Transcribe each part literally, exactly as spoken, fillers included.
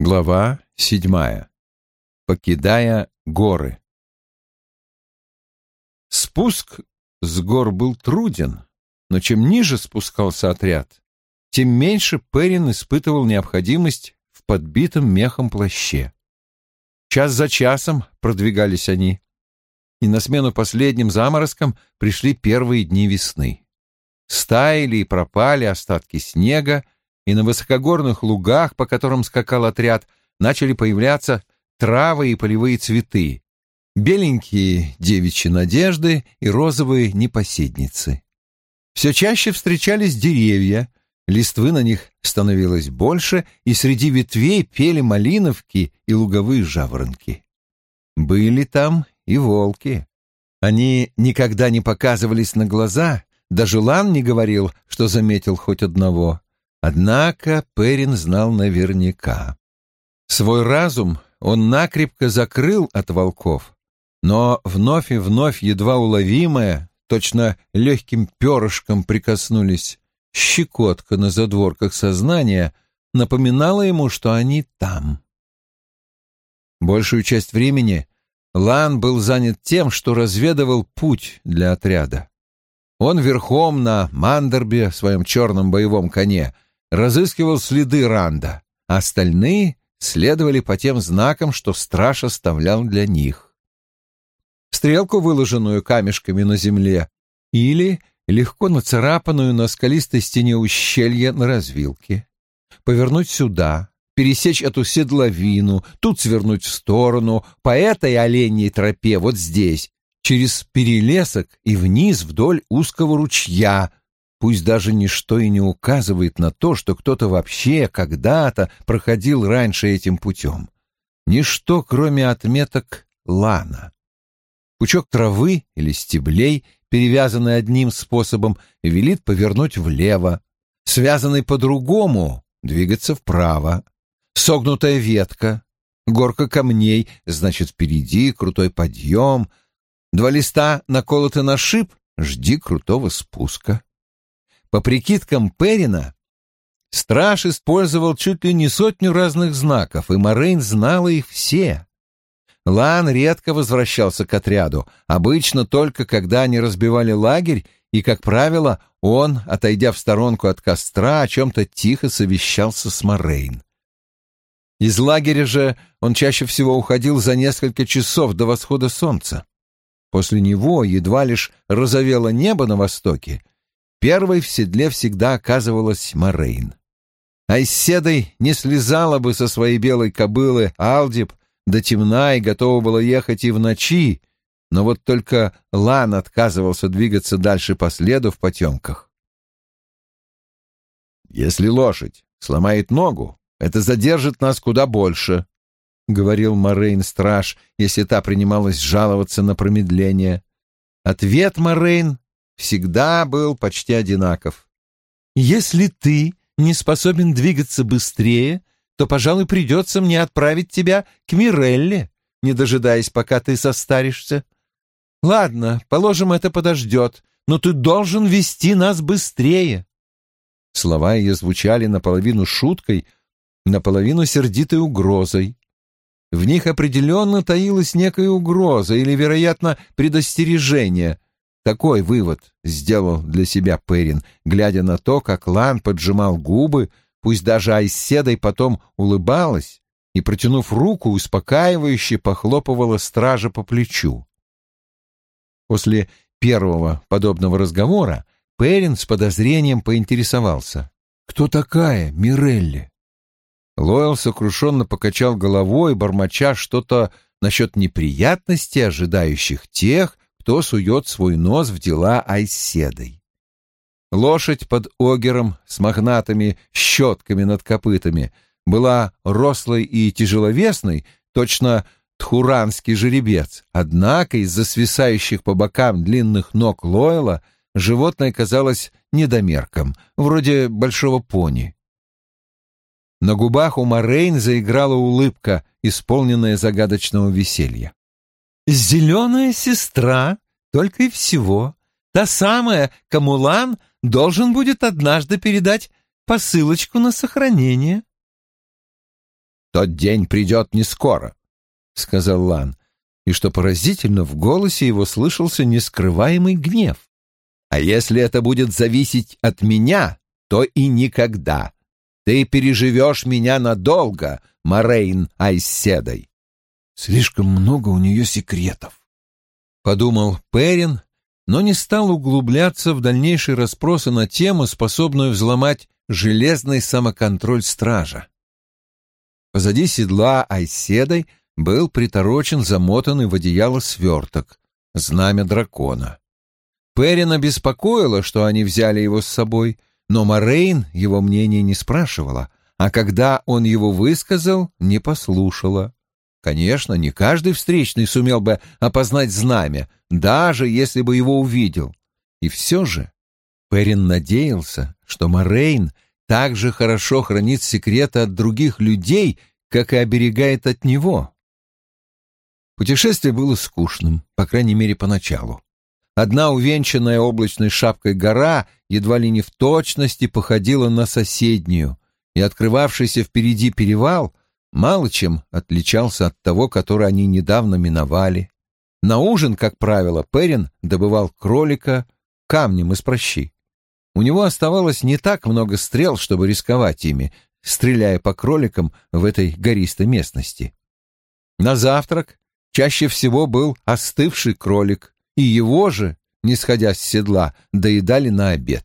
Глава седьмая. Покидая горы. Спуск с гор был труден, но чем ниже спускался отряд, тем меньше Перин испытывал необходимость в подбитом мехом плаще. Час за часом продвигались они, и на смену последним заморозкам пришли первые дни весны. Стаяли и пропали остатки снега, и на высокогорных лугах, по которым скакал отряд, начали появляться травы и полевые цветы, беленькие девичьи надежды и розовые непоседницы. Все чаще встречались деревья, листвы на них становилось больше, и среди ветвей пели малиновки и луговые жаворонки. Были там и волки. Они никогда не показывались на глаза, даже Лан не говорил, что заметил хоть одного. Однако Перин знал наверняка. Свой разум он накрепко закрыл от волков, но вновь и вновь едва уловимое, точно легким перышком прикоснулись, щекотка на задворках сознания напоминала ему, что они там. Большую часть времени Лан был занят тем, что разведывал путь для отряда. Он верхом на Мандербе, своем черном боевом коне, разыскивал следы Ранда, а остальные следовали по тем знакам, что страж оставлял для них. Стрелку, выложенную камешками на земле, или легко нацарапанную на скалистой стене ущелья на развилке. Повернуть сюда, пересечь эту седловину, тут свернуть в сторону, по этой оленьей тропе вот здесь, через перелесок и вниз вдоль узкого ручья. Пусть даже ничто и не указывает на то, что кто-то вообще когда-то проходил раньше этим путем. Ничто, кроме отметок Лана. Пучок травы или стеблей, перевязанный одним способом, велит повернуть влево, связанный по-другому — двигаться вправо. Согнутая ветка, горка камней, значит, впереди крутой подъем. Два листа наколоты на шип — жди крутого спуска. По прикидкам Перина, страж использовал чуть ли не сотню разных знаков, и Морейн знала их все. Лан редко возвращался к отряду, обычно только когда они разбивали лагерь, и, как правило, он, отойдя в сторонку от костра, о чем-то тихо совещался с Морейн. Из лагеря же он чаще всего уходил за несколько часов до восхода солнца. После него едва лишь розовело небо на востоке, первой в седле всегда оказывалась Морейн. Айседой не слезала бы со своей белой кобылы Алдиб до темна и готова была ехать и в ночи, но вот только Лан отказывался двигаться дальше по следу в потемках. «Если лошадь сломает ногу, это задержит нас куда больше», — говорил Морейн-страж, если та принималась жаловаться на промедление. Ответ Морейн всегда был почти одинаков. «Если ты не способен двигаться быстрее, то, пожалуй, придется мне отправить тебя к Мирелле, не дожидаясь, пока ты состаришься. Ладно, положим, это подождет, но ты должен вести нас быстрее». Слова ее звучали наполовину шуткой, наполовину сердитой угрозой. В них определенно таилась некая угроза или, вероятно, предостережение. Такой вывод сделал для себя Перин, глядя на то, как Лан поджимал губы, пусть даже Айседой потом улыбалась и, протянув руку, успокаивающе похлопывала стража по плечу. После первого подобного разговора Перин с подозрением поинтересовался: «Кто такая Мирелли?» Лоэл сокрушенно покачал головой, бормоча что-то насчет неприятностей, ожидающих тех, кто сует свой нос в дела Айседой. Лошадь под огером с мохнатыми щетками над копытами была рослой и тяжеловесной, точно тхуранский жеребец, однако из-за свисающих по бокам длинных ног Лоэла животное казалось недомерком, вроде большого пони. На губах у Морейн заиграла улыбка, исполненная загадочного веселья. «Зеленая сестра, только и всего. Та самая, кому Лан должен будет однажды передать посылочку на сохранение». тот день придет не скоро», — сказал Лан, и, что поразительно, в голосе его слышался нескрываемый гнев. «А если это будет зависеть от меня, то и никогда. Ты переживешь меня надолго, Морейн Айседой». «Слишком много у нее секретов», — подумал Перин, но не стал углубляться в дальнейшие расспросы на тему, способную взломать железный самоконтроль стража. Позади седла Айседой был приторочен замотанный в одеяло сверток, знамя дракона. Перина беспокоило, что они взяли его с собой, но Морейн его мнение не спрашивала, а когда он его высказал, не послушала. Конечно, не каждый встречный сумел бы опознать знамя, даже если бы его увидел. И все же Перин надеялся, что Морейн так же хорошо хранит секреты от других людей, как и оберегает от него. Путешествие было скучным, по крайней мере, поначалу. Одна увенчанная облачной шапкой гора едва ли не в точности походила на соседнюю, и открывавшийся впереди перевал мало чем отличался от того, который они недавно миновали. На ужин, как правило, Перин добывал кролика камнем из пращи. У него оставалось не так много стрел, чтобы рисковать ими, стреляя по кроликам в этой гористой местности. На завтрак чаще всего был остывший кролик, и его же, не сходя с седла, доедали на обед.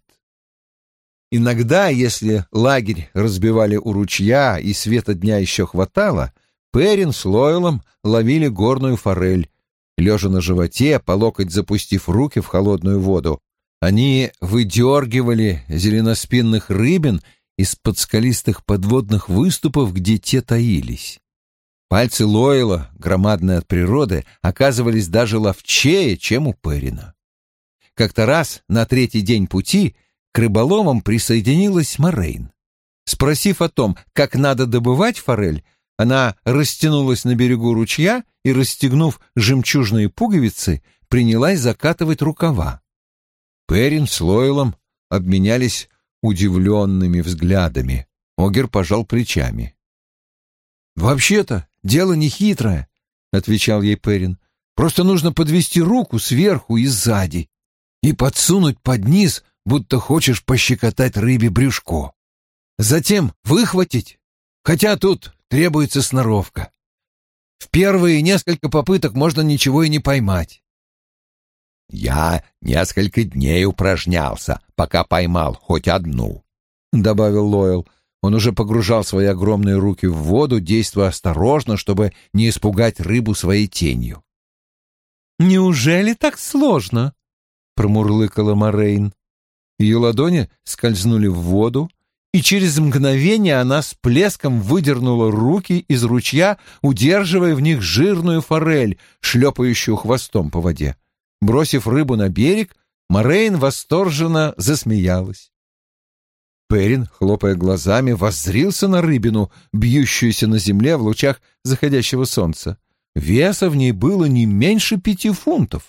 Иногда, если лагерь разбивали у ручья и света дня еще хватало, Перин с Лойлом ловили горную форель. Лежа на животе, по локоть запустив руки в холодную воду, они выдергивали зеленоспинных рыбин из-под скалистых подводных выступов, где те таились. Пальцы Лойла, громадные от природы, оказывались даже ловчее, чем у Перина. Как-то раз, на третий день пути, к рыболовам присоединилась Морейн. Спросив о том, как надо добывать форель, она растянулась на берегу ручья и, расстегнув жемчужные пуговицы, принялась закатывать рукава. Перин с Лойлом обменялись удивленными взглядами. Огер пожал плечами. «Вообще-то дело нехитрое», — отвечал ей Перин. «Просто нужно подвести руку сверху и сзади и подсунуть под низ, будто хочешь пощекотать рыбе брюшко. Затем выхватить, хотя тут требуется сноровка. В первые несколько попыток можно ничего и не поймать». «Я несколько дней упражнялся, пока поймал хоть одну», — добавил Лойл. Он уже погружал свои огромные руки в воду, действуя осторожно, чтобы не испугать рыбу своей тенью. «Неужели так сложно?» — промурлыкала Морейн. Ее ладони скользнули в воду, и через мгновение она с плеском выдернула руки из ручья, удерживая в них жирную форель, шлепающую хвостом по воде. Бросив рыбу на берег, Морейн восторженно засмеялась. Перин, хлопая глазами, воззрился на рыбину, бьющуюся на земле в лучах заходящего солнца. Веса в ней было не меньше пяти фунтов.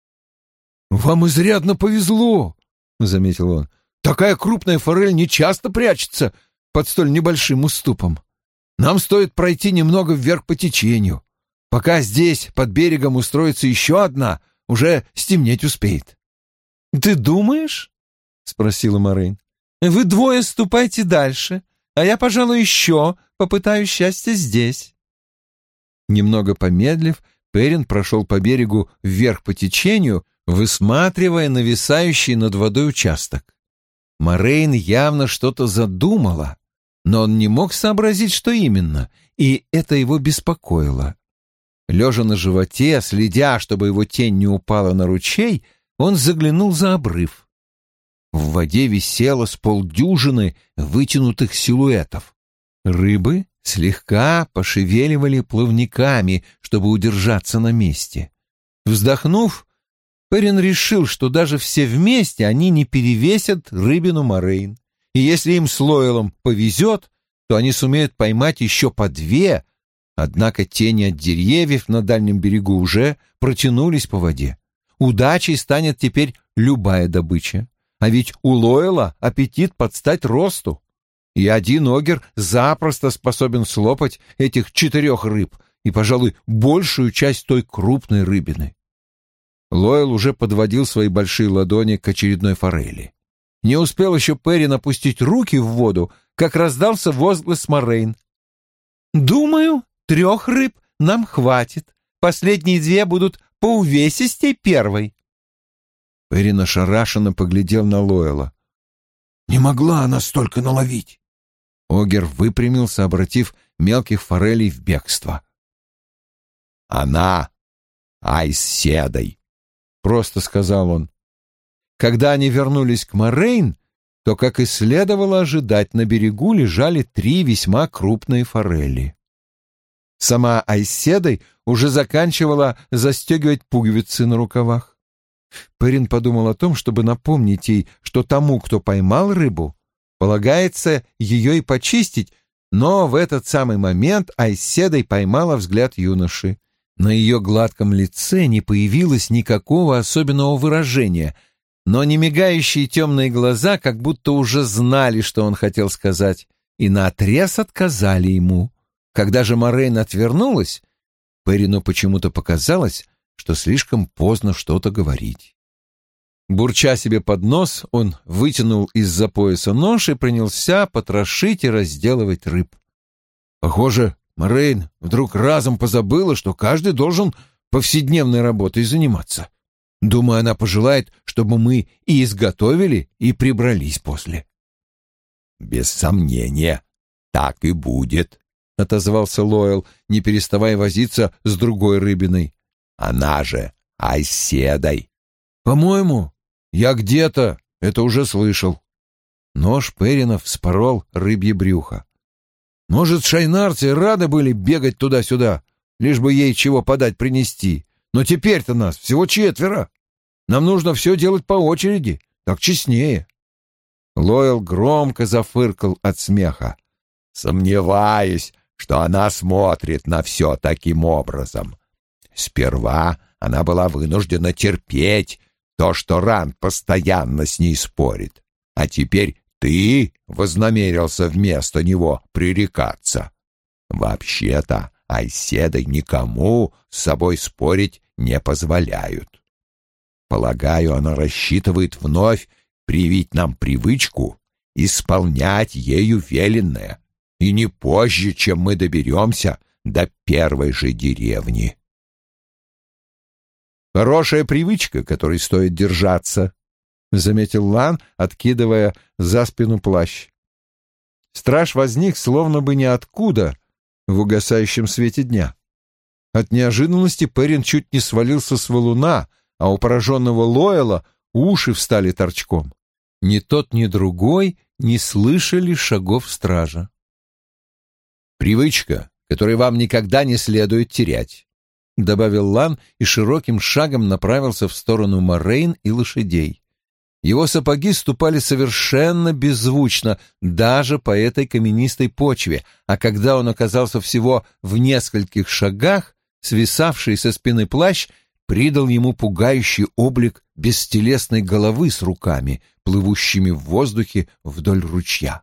«Вам изрядно повезло», — заметил он. «Такая крупная форель не часто прячется под столь небольшим уступом. Нам стоит пройти немного вверх по течению. Пока здесь, под берегом, устроится еще одна, уже стемнеть успеет». «Ты думаешь?» — спросила Морейн. «Вы двое ступайте дальше, а я, пожалуй, еще попытаюсь счастье здесь». Немного помедлив, Перин прошел по берегу вверх по течению, высматривая нависающий над водой участок. Морейн явно что-то задумала, но он не мог сообразить, что именно, и это его беспокоило. Лежа на животе, следя, чтобы его тень не упала на ручей, он заглянул за обрыв. В воде висело с полдюжины вытянутых силуэтов. Рыбы слегка пошевеливали плавниками, чтобы удержаться на месте. Вздохнув, Перин решил, что даже все вместе они не перевесят рыбину Морейн, и если им с Лойлом повезет, то они сумеют поймать еще по две, однако тени от деревьев на дальнем берегу уже протянулись по воде. Удачей станет теперь любая добыча. А ведь у Лойла аппетит под стать росту. и один огер запросто способен слопать этих четырех рыб и, пожалуй, большую часть той крупной рыбины. Лойл уже подводил свои большие ладони к очередной форели. Не успел еще Перрин опустить руки в воду, как раздался возглас Морейн. «Думаю, трех рыб нам хватит. Последние две будут по увесистей первой». Перрин ошарашенно поглядел на Лойла. «Не могла она столько наловить!» Огер выпрямился, обратив мелких форелей в бегство. «Она айседой!» — просто сказал он. Когда они вернулись к Морейн, то, как и следовало ожидать, на берегу лежали три весьма крупные форели. Сама Айседой уже заканчивала застегивать пуговицы на рукавах. Перрин подумал о том, чтобы напомнить ей, что тому, кто поймал рыбу, полагается ее и почистить, но в этот самый момент Айседой поймала взгляд юноши. На ее гладком лице не появилось никакого особенного выражения, но немигающие темные глаза как будто уже знали, что он хотел сказать, и наотрез отказали ему. Когда же Морейн отвернулась, Перрину почему-то показалось, что слишком поздно что-то говорить. Бурча себе под нос, он вытянул из-за пояса нож и принялся потрошить и разделывать рыб. Похоже, Морейн вдруг разом позабыла, что каждый должен повседневной работой заниматься. Думаю, она пожелает, чтобы мы и изготовили, и прибрались после. «Без сомнения, так и будет», — отозвался Лойл, не переставая возиться с другой рыбиной. «Она же Айседой». «По-моему, я где-то это уже слышал». Нож Перрина вспорол рыбье брюхо. «Может, шайнарцы рады были бегать туда-сюда, лишь бы ей чего подать принести. Но теперь-то нас всего четверо. Нам нужно все делать по очереди, так честнее». Лойл громко зафыркал от смеха. «Сомневаюсь, что она смотрит на все таким образом. Сперва она была вынуждена терпеть то, что Ранд постоянно с ней спорит, а теперь ты вознамерился вместо него пререкаться. Вообще-то Айседой никому с собой спорить не позволяют. Полагаю, она рассчитывает вновь привить нам привычку исполнять ею веленное, и не позже, чем мы доберемся до первой же деревни». «Хорошая привычка, которой стоит держаться», — заметил Лан, откидывая за спину плащ. Страж возник словно бы ниоткуда в угасающем свете дня. От неожиданности Перрин чуть не свалился с валуна, а у пораженного Лойла уши встали торчком. Ни тот, ни другой не слышали шагов стража. «Привычка, которой вам никогда не следует терять», — добавил Лан и широким шагом направился в сторону Морейн и лошадей. Его сапоги ступали совершенно беззвучно даже по этой каменистой почве, а когда он оказался всего в нескольких шагах, свисавший со спины плащ придал ему пугающий облик бестелесной головы с руками, плывущими в воздухе вдоль ручья.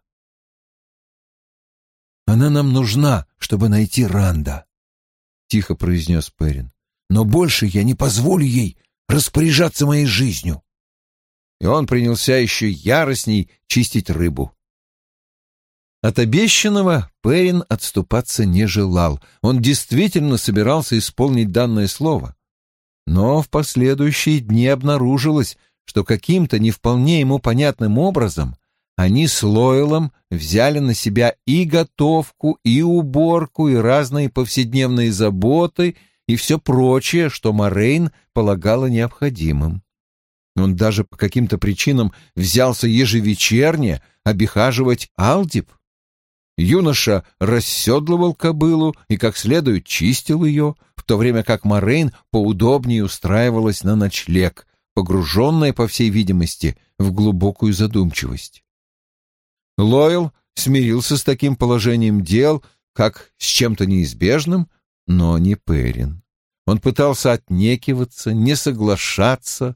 «Она нам нужна, чтобы найти Ранда», — тихо произнес Перрин. «Но больше я не позволю ей распоряжаться моей жизнью». И он принялся еще яростней чистить рыбу. От обещанного Перрин отступаться не желал. Он действительно собирался исполнить данное слово. Но в последующие дни обнаружилось, что каким-то не вполне ему понятным образом они с Лойлом взяли на себя и готовку, и уборку, и разные повседневные заботы, и все прочее, что Морейн полагала необходимым. Он даже по каким-то причинам взялся ежевечерне обихаживать Алдиб. Юноша расседлывал кобылу и как следует чистил ее, в то время как Морейн поудобнее устраивалась на ночлег, погруженная, по всей видимости, в глубокую задумчивость. Лойл смирился с таким положением дел, как с чем-то неизбежным, но не Перрин. Он пытался отнекиваться, не соглашаться,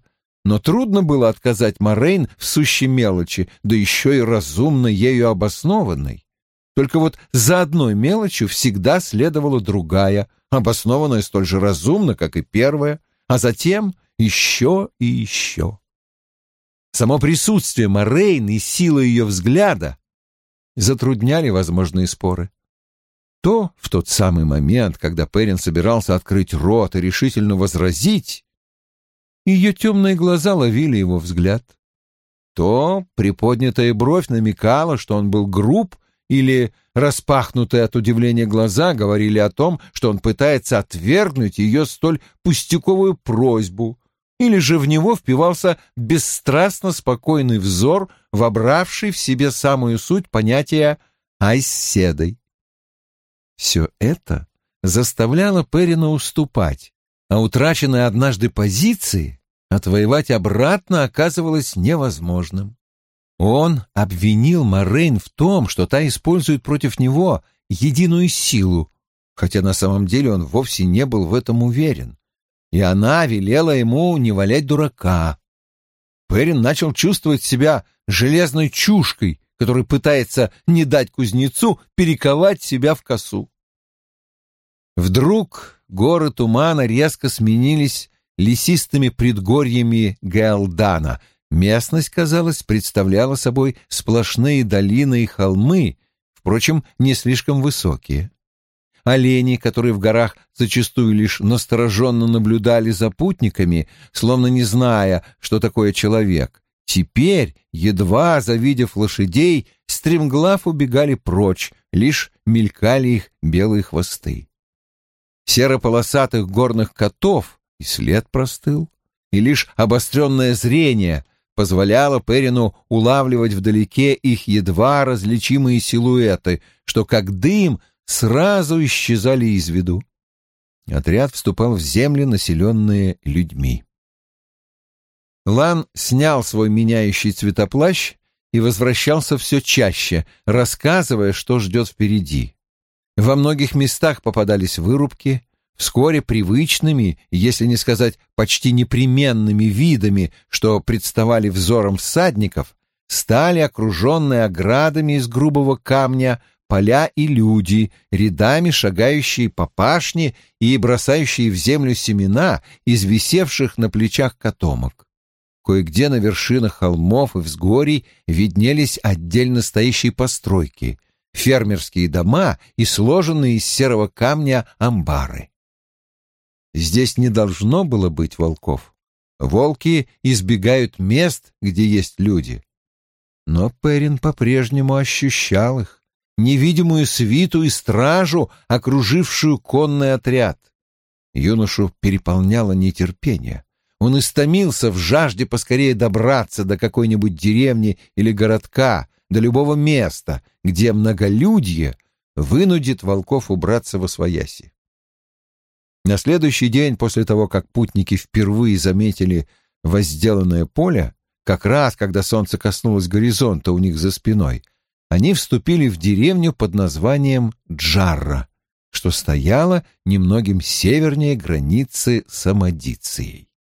но трудно было отказать Морейн в сущей мелочи, да еще и разумно ею обоснованной. Только вот за одной мелочью всегда следовала другая, обоснованная столь же разумно, как и первая, а затем еще и еще. Само присутствие Морейн и сила ее взгляда затрудняли возможные споры. То в тот самый момент, когда Перин собирался открыть рот и решительно возразить, ее темные глаза ловили его взгляд. То приподнятая бровь намекала, что он был груб, или распахнутые от удивления глаза говорили о том, что он пытается отвергнуть ее столь пустяковую просьбу, или же в него впивался бесстрастно спокойный взор, вобравший в себе самую суть понятия «айсседой». Все это заставляло Перина уступать, а утраченные однажды позиции отвоевать обратно оказывалось невозможным. Он обвинил Морейн в том, что та использует против него единую силу, хотя на самом деле он вовсе не был в этом уверен, и она велела ему не валять дурака. Перин начал чувствовать себя железной чушкой, который пытается не дать кузнецу перековать себя в косу. Вдруг горы тумана резко сменились лесистыми предгорьями Гаэлдана. Местность, казалось, представляла собой сплошные долины и холмы, впрочем, не слишком высокие. Олени, которые в горах зачастую лишь настороженно наблюдали за путниками, словно не зная, что такое человек, теперь, едва завидев лошадей, стремглав убегали прочь, лишь мелькали их белые хвосты. Серо-полосатых горных котов и след простыл, и лишь обостренное зрение позволяло Перину улавливать вдалеке их едва различимые силуэты, что как дым сразу исчезали из виду. Отряд вступал в земли, населенные людьми. Лан снял свой меняющий цветоплащ и возвращался все чаще, рассказывая, что ждет впереди. Во многих местах попадались вырубки. Вскоре привычными, если не сказать почти непременными видами, что представали взором всадников, стали окруженные оградами из грубого камня поля и люди, рядами шагающие по пашне и бросающие в землю семена из висевших на плечах котомок. Кое-где на вершинах холмов и взгорий виднелись отдельно стоящие постройки, фермерские дома и сложенные из серого камня амбары. Здесь не должно было быть волков. Волки избегают мест, где есть люди. Но Перин по-прежнему ощущал их, невидимую свиту и стражу, окружившую конный отряд. Юношу переполняло нетерпение. Он истомился в жажде поскорее добраться до какой-нибудь деревни или городка, до любого места, где многолюдье вынудит волков убраться восвояси. На следующий день после того, как путники впервые заметили возделанное поле, как раз когда солнце коснулось горизонта у них за спиной, они вступили в деревню под названием Джарра, что стояла немногим севернее границы с Амадицией.